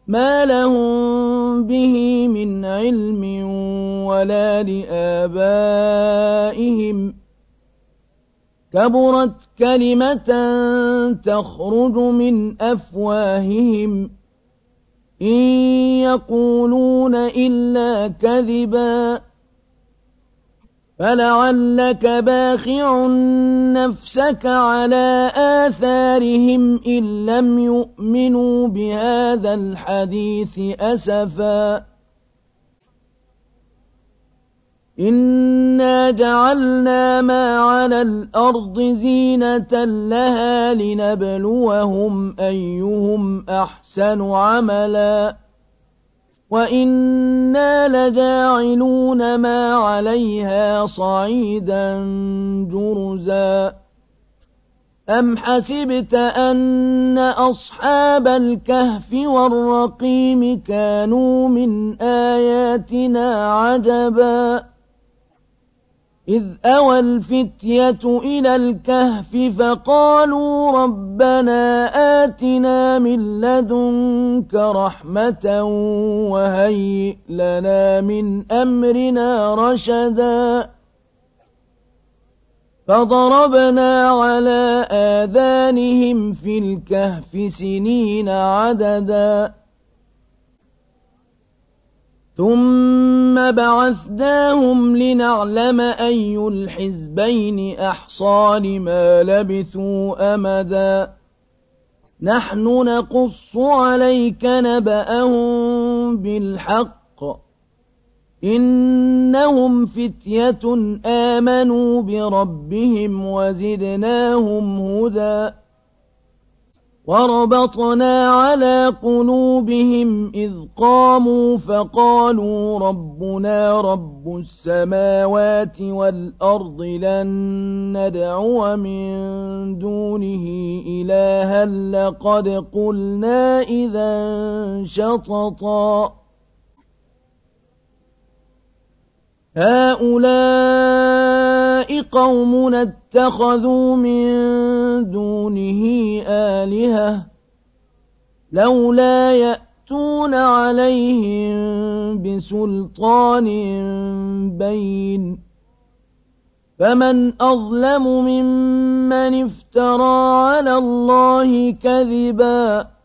ما لهم به من علم ولا لآبائهم كبرت كلمة تخرج من أفواههم إن يقولون إلا كذبا فلعلك باخع نفسك على آثارهم إن لم يؤمنوا بهذا الحديث أسفا إنا جعلنا ما على الأرض زينة لها لنبلوهم أيهم أحسن عملا وإنا لجاعلون ما عليها صعيدا جرزا أم حسبت أن أصحاب الكهف والرقيم كانوا من آياتنا عجبا إذ أوى الفتية إلى الكهف فقالوا ربنا آتنا من لدنك رحمة وهيئ لنا من أمرنا رشدا فضربنا على آذانهم في الكهف سنين عددا ثم بعثناهم لنعلم أي الحزبين أحصى لما لبثوا أمدا نحن نقص عليك نبأهم بالحق إنهم فتية آمنوا بربهم وزدناهم هدى وربطنا على قلوبهم إذ قاموا فقالوا ربنا رب السماوات والأرض لن ندعو من دونه إلها لقد قلنا إذا شططا هؤلاء قومنا اتخذوا من دونه آلهة لولا يأتون عليهم بسلطان بين فمن أظلم ممن افترى على الله كذبا